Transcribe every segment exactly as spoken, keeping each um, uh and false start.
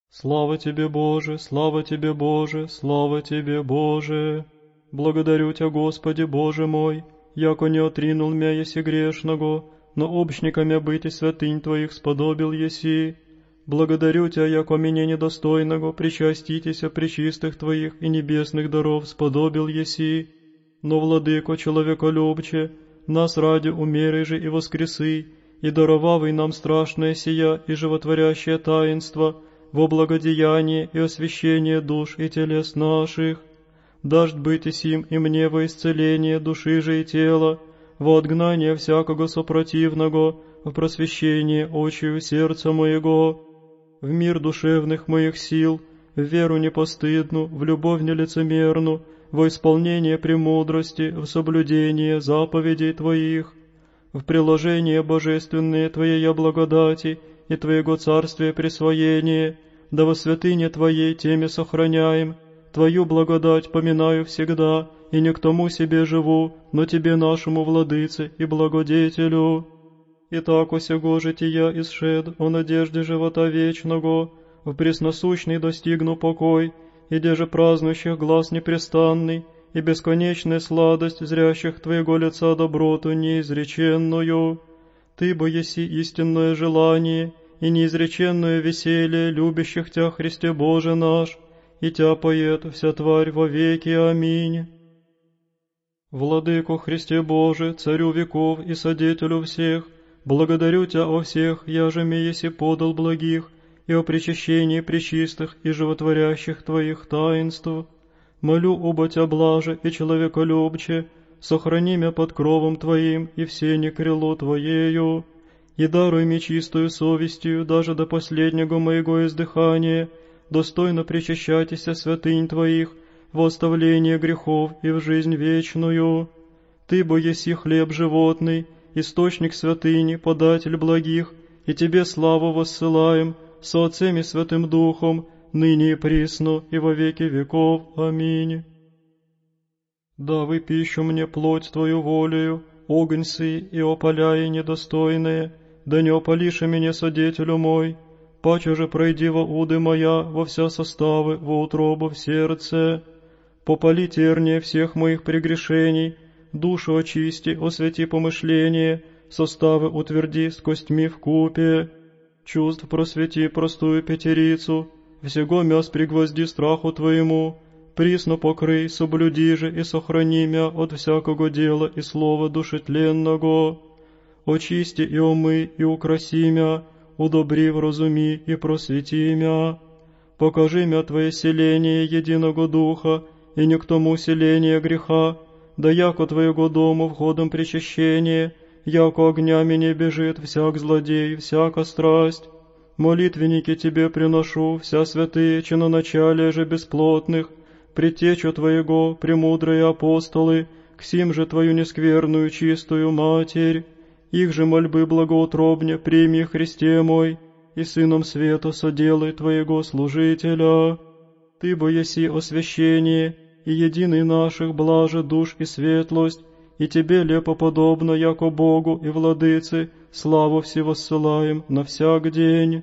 Слава Тебе, Боже, слава Тебе, Боже, слава Тебе, Боже. Благодарю Тя, Господи, Боже мой, яко не отринул мя еси грешного, но общниками быть и святынь Твоих сподобил еси. Благодарю Тя, яко меня недостойного причаститеся пречистых Твоих и небесных даров сподобил еси. Но, владыко человеколюбче, нас ради умерей же и воскресы, и даровавый нам страшное сия и животворящее таинство во благодеяние и освящение душ и телес наших. Дашь быть и сим и мне во исцеление души же и тела, во отгнание всякого сопротивного, в просвещение очию сердца моего, в мир душевных моих сил, в веру непостыдну, в любовь нелицемерну, во исполнение премудрости, в соблюдение заповедей Твоих, в приложение божественные Твоей благодати и Твоего царствия присвоение, да во святыне Твоей теме сохраняем, Твою благодать поминаю всегда, и не к тому себе живу, но Тебе нашему владыце и благодетелю. Итак, осего жития исшед, о надежде живота вечного, в пресносущный достигну покой, и деже празднующих глаз непрестанный, и бесконечная сладость зрящих Твоего лица доброту неизреченную. Ты бы еси истинное желание и неизреченное веселье любящих Тя, Христе Боже наш, и Тя поет вся тварь во веки. Аминь. Владыко Христе Боже, Царю веков и Содетелю всех, благодарю Тя о всех, яже ми еси подал благих, и о причащении пречистых и животворящих Твоих таинств. Молю оба Тя блаже и человеколюбче, сохрани мя под кровом Твоим и в сене крыло Твоею, и даруй мне чистую совестью даже до последнего моего издыхания, достойно причащайтеся святынь Твоих во оставление грехов и в жизнь вечную. Ты бо еси хлеб животный, источник святыни, податель благих, и Тебе славу воссылаем со Отцем и Святым Духом, ныне и присно, и во веки веков. Аминь. Давай пищу мне плоть Твою волею, огонь сый и опаляй недостойные, да не опалишь меня содетелю мой, паче же пройди во уды моя, во вся составы, во утробу в сердце. Попали терния всех моих прегрешений, душу очисти, освети помышление, составы утверди с костьми вкупе. Чувств просвети простую пятерицу, всего мяс пригвозди страху Твоему, присно покрый, соблюди же и сохрани мя от всякого дела и слова душетленного. Очисти и омый, и украси мя, удобри, вразуми и просвети мя. Покажи мя Твое селение единого духа, и не к тому селение греха, да яко Твоего дому входом причащение, яко огнями не бежит всяк злодей, всяка страсть. Молитвенники Тебе приношу, вся святые чиноначалия же бесплотных, предтечу Твоего, премудрые апостолы, к сим же Твою нескверную чистую Матерь. Их же мольбы благоутробне прими, Христе мой, и Сыном Света соделай Твоего служителя. Ты бо еси освящение, и единый наших блаже душ и светлость, и Тебе лепоподобно, яко Богу и Владыце, славу всевоссылаем на всяк день.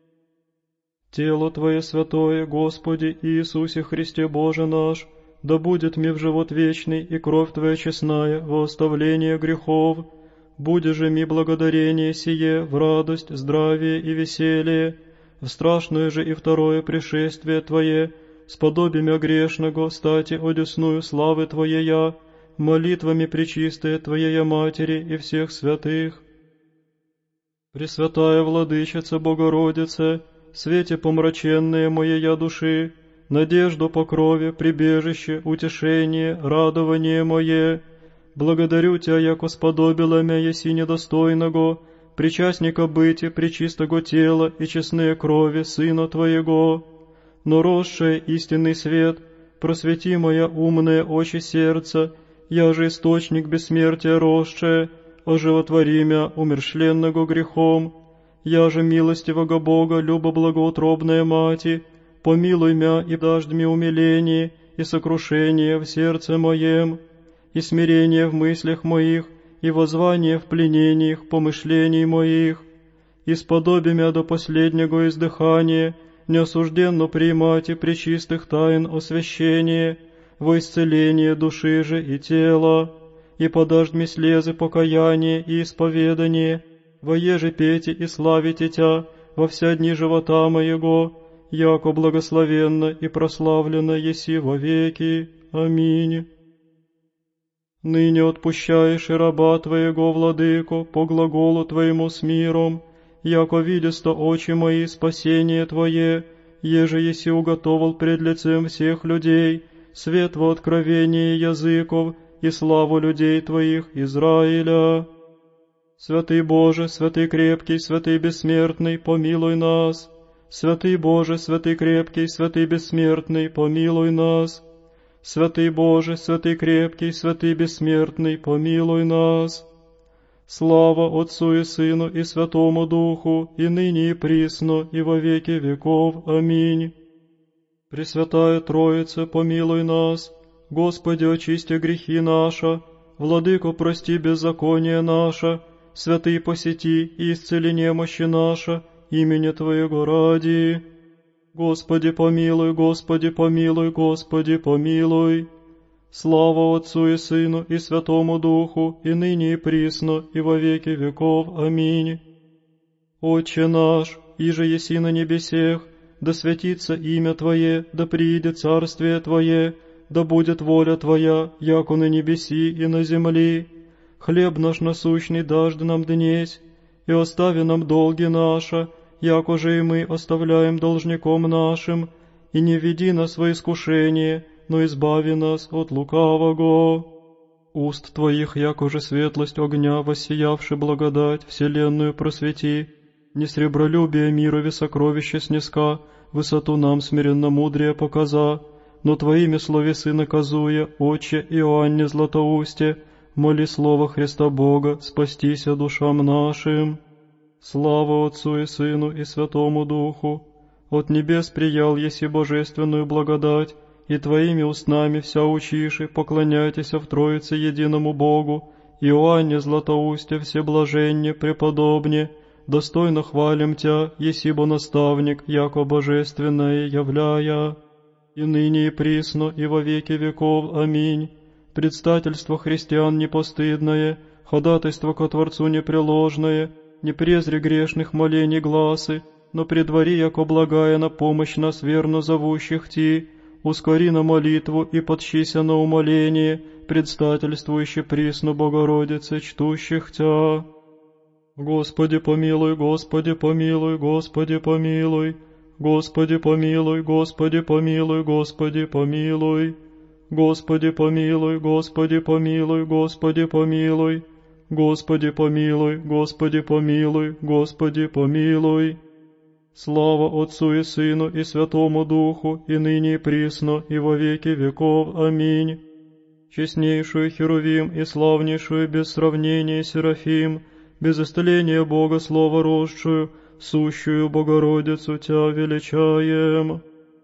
Тело Твое святое, Господи Иисусе Христе Боже наш, да будет мне в живот вечный и кровь Твоя честная во оставление грехов. Буде же ми благодарение сие в радость, здравие и веселье, в страшное же и второе пришествие Твое, сподоби мя грешного стати одесную славы Твоея, молитвами пречистые Твоея Матери и всех святых. Пресвятая Владычица Богородице, свете помраченные моея души, надежду по крови, прибежище, утешение, радование мое, благодарю Тя, яко сподобила мя еси недостойного, причастника быти пречистого тела и честные крови Сына Твоего. Но росшее истинный свет, просвети моя умное очи сердца, я же источник бессмертия росшее, оживотвори мя умершленного грехом. Я же милостивого Бога, любо благоутробная Мати, помилуй мя и дашь мне умиление и сокрушение в сердце моем, и смирение в мыслях моих, и воззвание в пленениях помышлений моих, и сподоби мя до последнего издыхания, неосужденно приимать и пречистых тайн освящение, во исцеление души же и тела, и подашь мне слезы покаяния и исповедание, воеже пейте и славите Тя во вся дни живота моего, яко благословенно и прославленно еси во веки. Аминь. Ныне отпущаешь и раба Твоего, Владыко, по глаголу Твоему с миром, яко видесто очи мои спасение Твое, еже еси уготовал пред лицем всех людей, свет во откровении языков и славу людей Твоих Израиля. Святый Боже, святый крепкий, святый бессмертный, помилуй нас. Святый Боже, святый крепкий, святый бессмертный, помилуй нас. Святый Боже, святый крепкий, святый бессмертный, помилуй нас. Слава Отцу и Сыну и Святому Духу, и ныне и присно, и во веки веков. Аминь. Пресвятая Троица, помилуй нас. Господи, очисти грехи наши. Владыко, прости беззаконие наше. Святый, посети и исцели немощи наши, имени Твоего ради. Господи, помилуй, Господи, помилуй, Господи, помилуй. Слава Отцу и Сыну и Святому Духу, и ныне и присно, и во веки веков. Аминь. Отче наш, иже еси на небесех, да святится имя Твое, да приидет царствие Твое, да будет воля Твоя, яко на небеси и на земли. Хлеб наш насущный дажды нам днесь, и остави нам долги наши, яко же и мы оставляем должником нашим, и не веди нас во искушение, но избави нас от лукавого. Уст Твоих, яко же светлость огня, воссиявши благодать, вселенную просвети, не сребролюбие мирови сокровище снеска, высоту нам смиренно мудрее показа, но Твоими словесы наказуя, Отче Иоанне Златоусте, моли слово Христа Бога, спастися душам нашим. Слава Отцу и Сыну и Святому Духу! От небес приял еси божественную благодать, и Твоими устнами вся учиши, поклоняйтесь в Троице единому Богу, Иоанне Златоусте всеблаженне, преподобне, достойно хвалим Тя, есибо наставник, яко божественное являя, и ныне и присно, и во веки веков. Аминь. Предстательство христиан непостыдное, ходатайство ко Творцу непреложное, не презри грешных молений гласы, но предвари, яко благая на помощь нас верно зовущих Ти, ускори на молитву и подщися на умоление, предстательствующе присно Богородице, чтущих Тя. Господи помилуй, Господи помилуй, Господи помилуй, Господи помилуй, Господи помилуй, Господи помилуй, Господи помилуй, Господи помилуй, Господи помилуй, Господи помилуй, Господи помилуй, Господи помилуй. Слава Отцу и Сыну и Святому Духу, и ныне и присно, и во веки веков. Аминь. Честнейшую Херувим и славнейшую без сравнения Серафим, без истления Бога Слово росшую, сущую Богородицу Тя величаем.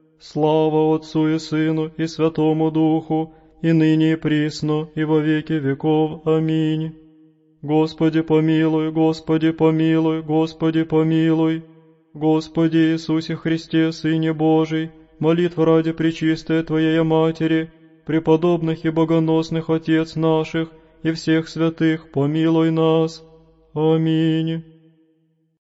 Слава Отцу и Сыну и Святому Духу, и ныне и присно, и во веки веков. Аминь. Господи помилуй, Господи помилуй, Господи помилуй. Господи Иисусе Христе, Сыне Божий, молитва ради пречистой Твоей Матери, преподобных и богоносных Отец наших и всех святых, помилуй нас. Аминь.